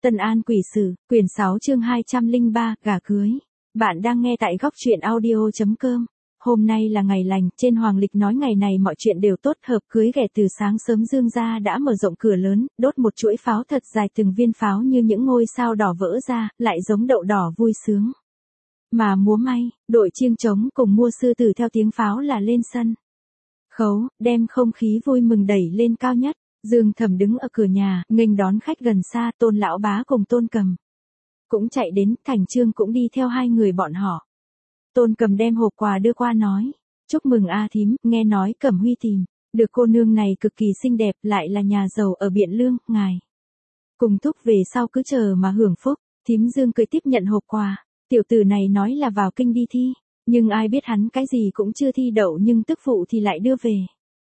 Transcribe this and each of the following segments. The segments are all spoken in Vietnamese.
Tân An Quỷ Sử, quyển 6 chương 203, gả cưới. Bạn đang nghe tại góc truyện audio.com. Hôm nay là ngày lành, trên hoàng lịch nói ngày này mọi chuyện đều tốt, hợp cưới ghẻ. Từ sáng sớm Dương gia đã mở rộng cửa lớn, đốt một chuỗi pháo thật dài, từng viên pháo như những ngôi sao đỏ vỡ ra, lại giống đậu đỏ vui sướng. Mà múa may, đội chiêng trống cùng mua sư tử theo tiếng pháo là lên sân khấu, đem không khí vui mừng đẩy lên cao nhất. Dương Thẩm đứng ở cửa nhà, nghênh đón khách gần xa. Tôn lão bá cùng Tôn Cầm cũng chạy đến, Thành Chương cũng đi theo hai người bọn họ. Tôn Cầm đem hộp quà đưa qua nói: chúc mừng A thím, nghe nói Cẩm Huy tìm được cô nương này cực kỳ xinh đẹp, lại là nhà giàu ở Biện Lương, ngài cùng thúc về sau cứ chờ mà hưởng phúc. Thím Dương cười tiếp nhận hộp quà. Tiểu tử này nói là vào kinh đi thi, nhưng ai biết hắn cái gì cũng chưa thi đậu, nhưng tức phụ thì lại đưa về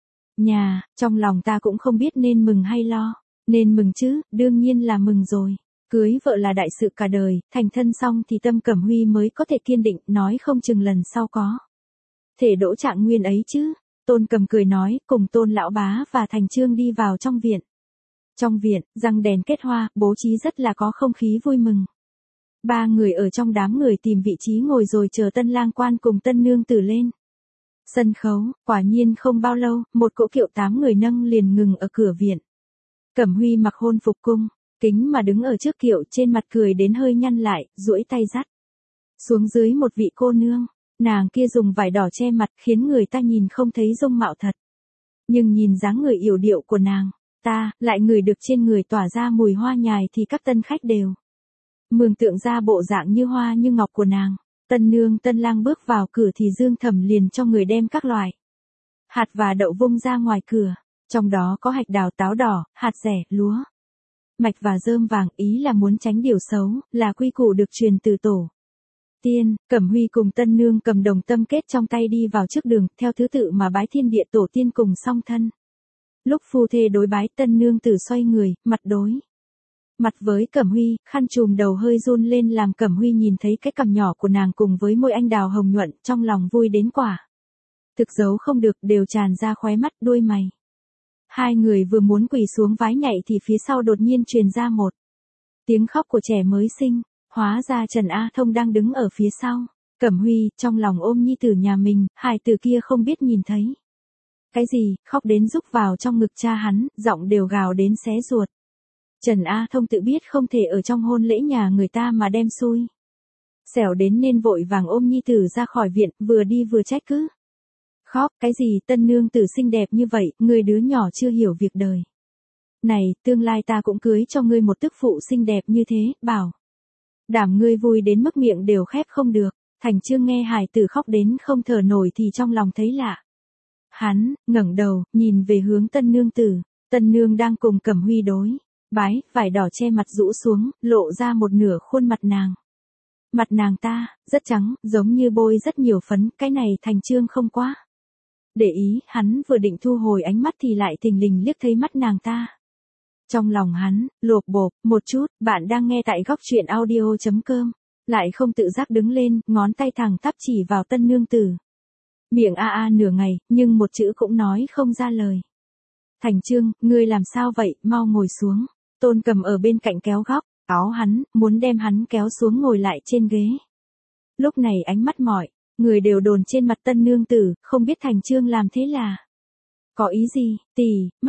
nhà. Trong lòng ta cũng không biết nên mừng hay lo. Nên mừng chứ, đương nhiên là mừng rồi. Cưới vợ là đại sự cả đời, thành thân xong thì tâm Cẩm Huy mới có thể kiên định, nói không chừng lần sau có thể đỗ trạng nguyên ấy chứ. Tôn Cầm cười nói, cùng Tôn lão bá và Thành Chương đi vào trong viện. Trong viện, răng đèn kết hoa, bố trí rất là có không khí vui mừng. Ba người ở trong đám người tìm vị trí ngồi rồi chờ tân lang quan cùng tân nương tử lên sân khấu. Quả nhiên không bao lâu, một cỗ kiệu 8 người nâng liền ngừng ở cửa viện. Cẩm Huy mặc hôn phục cung kính mà đứng ở trước kiệu, trên mặt cười đến hơi nhăn lại, duỗi tay dắt xuống dưới một vị cô nương. Nàng kia dùng vải đỏ che mặt, khiến người ta nhìn không thấy dung mạo thật, nhưng nhìn dáng người yểu điệu của nàng, ta lại ngửi được trên người tỏa ra mùi hoa nhài, thì các tân khách đều mường tượng ra bộ dạng như hoa như ngọc của nàng. Tân nương tân lang bước vào cửa thì Dương Thẩm liền cho người đem các loại hạt và đậu vung ra ngoài cửa. Trong đó có hạch đào, táo đỏ, hạt dẻ, lúa mạch và rơm vàng, ý là muốn tránh điều xấu, là quy củ được truyền từ tổ tiên. Cẩm Huy cùng tân nương cầm đồng tâm kết trong tay đi vào trước đường, theo thứ tự mà bái thiên địa tổ tiên cùng song thân. Lúc phu thê đối bái, tân nương tử xoay người, mặt đối mặt với Cẩm Huy, khăn trùm đầu hơi run lên làm Cẩm Huy nhìn thấy cái cằm nhỏ của nàng cùng với môi anh đào hồng nhuận, trong lòng vui đến quả thực giấu không được, đều tràn ra khóe mắt đuôi mày. Hai người vừa muốn quỳ xuống vái nhạy thì phía sau đột nhiên truyền ra một tiếng khóc của trẻ mới sinh. Hóa ra Trần A Thông đang đứng ở phía sau. Cẩm Huy trong lòng ôm nhi tử nhà mình, hài tử kia không biết nhìn thấy cái gì, khóc đến rúc vào trong ngực cha hắn, giọng đều gào đến xé ruột. Trần A Thông tự biết không thể ở trong hôn lễ nhà người ta mà đem xui xẻo đến, nên vội vàng ôm nhi tử ra khỏi viện, vừa đi vừa trách cứ khóc: cái gì tân nương tử xinh đẹp như vậy, người đứa nhỏ chưa hiểu việc đời này, tương lai ta cũng cưới cho ngươi một tức phụ xinh đẹp như thế, bảo đảm ngươi vui đến mức miệng đều khép không được. Thành Chương nghe hài tử khóc đến không thở nổi thì trong lòng thấy lạ. Hắn ngẩng đầu nhìn về hướng tân nương tử. Tân nương đang cùng Cẩm Huy đối bái, vải đỏ che mặt rũ xuống, lộ ra một nửa khuôn mặt nàng. Mặt nàng ta rất trắng, giống như bôi rất nhiều phấn. Cái này Thành Chương không quá để ý, hắn vừa định thu hồi ánh mắt thì lại thình lình liếc thấy mắt nàng ta. Trong lòng hắn lộp bộp một chút. Bạn đang nghe tại góc truyện audio.com. Lại không tự giác đứng lên, ngón tay thẳng tắp chỉ vào tân nương tử. Miệng a a nửa ngày, nhưng một chữ cũng nói không ra lời. Thành Chương, ngươi làm sao vậy, mau ngồi xuống. Tôn Cầm ở bên cạnh kéo góc áo hắn, muốn đem hắn kéo xuống ngồi lại trên ghế. Lúc này ánh mắt mọi người đều đồn trên mặt tân nương tử, không biết Thành Chương làm thế là có ý gì. Tỷ,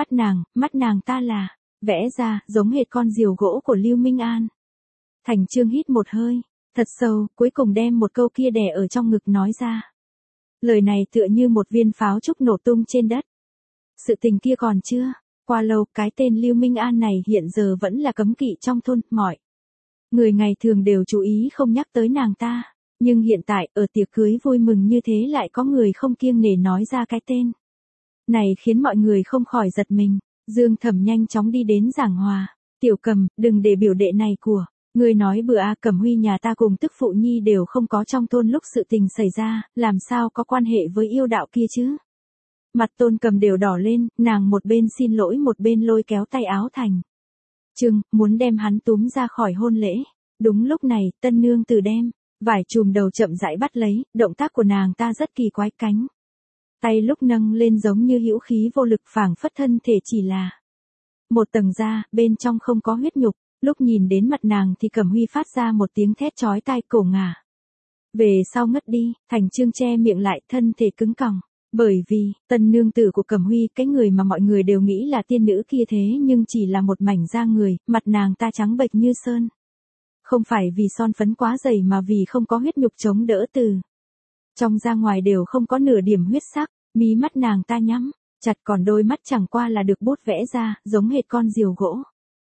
mắt nàng ta là vẽ ra giống hệt con diều gỗ của Lưu Minh An. Thành Chương hít một hơi thật sâu, cuối cùng đem một câu kia đè ở trong ngực nói ra. Lời này tựa như một viên pháo trúc nổ tung trên đất. Sự tình kia còn chưa qua lâu, cái tên Lưu Minh An này hiện giờ vẫn là cấm kỵ trong thôn, mọi người ngày thường đều chú ý không nhắc tới nàng ta. Nhưng hiện tại, ở tiệc cưới vui mừng như thế lại có người không kiêng nể nói ra cái tên này, khiến mọi người không khỏi giật mình. Dương Thẩm nhanh chóng đi đến giảng hòa. Tiểu Cầm, đừng để biểu đệ này của ngươi nói bừa a. Cẩm Huy nhà ta cùng tức phụ nhi đều không có trong thôn lúc sự tình xảy ra, làm sao có quan hệ với yêu đạo kia chứ. Mặt Tôn Cầm đều đỏ lên, nàng một bên xin lỗi một bên lôi kéo tay áo Thành Chương, muốn đem hắn túm ra khỏi hôn lễ. Đúng lúc này, tân nương tử đem vải chùm đầu chậm rãi bắt lấy. Động tác của nàng ta rất kỳ quái, cánh tay lúc nâng lên giống như hữu khí vô lực, phảng phất thân thể chỉ là một tầng da, bên trong không có huyết nhục. Lúc nhìn đến mặt nàng thì Cẩm Huy phát ra một tiếng thét chói tai, cổ ngả về sau ngất đi, Thành Chương che miệng lại, thân thể cứng còng. Bởi vì, tân nương tử của Cẩm Huy, cái người mà mọi người đều nghĩ là tiên nữ kia thế nhưng chỉ là một mảnh da người, mặt nàng ta trắng bệch như sơn. Không phải vì son phấn quá dày mà vì không có huyết nhục chống đỡ, từ trong ra ngoài đều không có nửa điểm huyết sắc, mí mắt nàng ta nhắm chặt, còn đôi mắt chẳng qua là được bút vẽ ra, giống hệt con diều gỗ.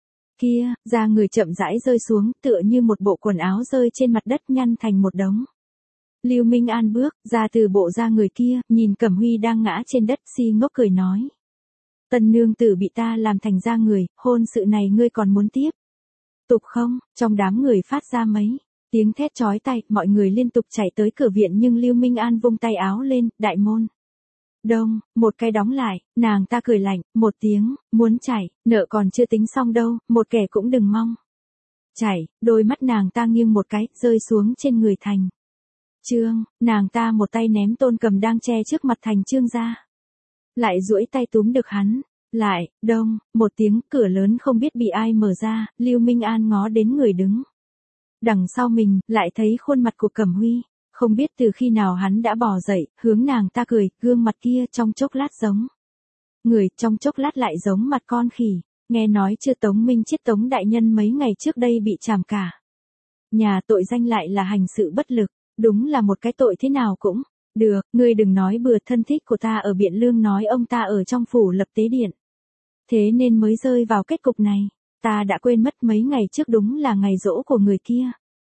Kia, da người chậm rãi rơi xuống, tựa như một bộ quần áo rơi trên mặt đất nhăn thành một đống. Lưu Minh An bước ra từ bộ da người kia, nhìn Cẩm Huy đang ngã trên đất, si ngốc cười nói. Tân nương tử bị ta làm thành da người, hôn sự này ngươi còn muốn tiếp tục không? Trong đám người phát ra mấy tiếng thét chói tai, mọi người liên tục chạy tới cửa viện nhưng Lưu Minh An vung tay áo lên, đại môn đông, một cái đóng lại, nàng ta cười lạnh, một tiếng, muốn chạy, nợ còn chưa tính xong đâu, một kẻ cũng đừng mong chạy, đôi mắt nàng ta nghiêng một cái, rơi xuống trên người Thành Chương, nàng ta một tay ném Tôn Cầm đang che trước mặt Thành Chương ra. Lại duỗi tay túm được hắn, lại, đông, một tiếng, cửa lớn không biết bị ai mở ra, Lưu Minh An ngó đến người đứng đằng sau mình, lại thấy khuôn mặt của Cẩm Huy. Không biết từ khi nào hắn đã bò dậy, hướng nàng ta cười, gương mặt kia trong chốc lát giống người, trong chốc lát lại giống mặt con khỉ. Nghe nói chưa, Tống Minh Chiết Tống đại nhân mấy ngày trước đây bị trảm cả nhà, tội danh lại là hành sự bất lực, đúng là một cái tội thế nào cũng được. Ngươi đừng nói bừa, thân thích của ta ở Biện Lương nói ông ta ở trong phủ lập tế điện, thế nên mới rơi vào kết cục này. Ta đã quên mất mấy ngày trước đúng là ngày giỗ của người kia.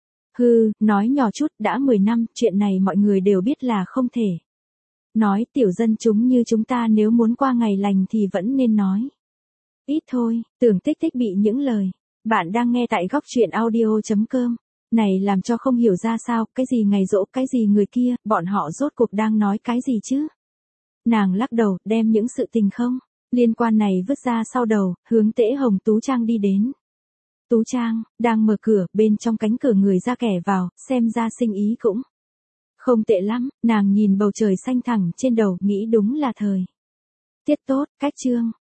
Hừ, nói nhỏ chút, đã 10 năm, chuyện này mọi người đều biết là không thể nói, tiểu dân chúng như chúng ta nếu muốn qua ngày lành thì vẫn nên nói ít thôi. Tưởng Tích Tích bị những lời bạn đang nghe tại góc truyện audio.com này làm cho không hiểu ra sao, cái gì ngày giỗ, cái gì người kia, bọn họ rốt cuộc đang nói cái gì chứ? Nàng lắc đầu, đem những sự tình không liên quan này vứt ra sau đầu, hướng Tễ Hồng Tú Trang đi đến. Tú Trang đang mở cửa, bên trong cánh cửa người ra kẻ vào, xem ra sinh ý cũng không tệ lắm. Nàng nhìn bầu trời xanh thẳng trên đầu, nghĩ đúng là thời tiết tốt. Cách chương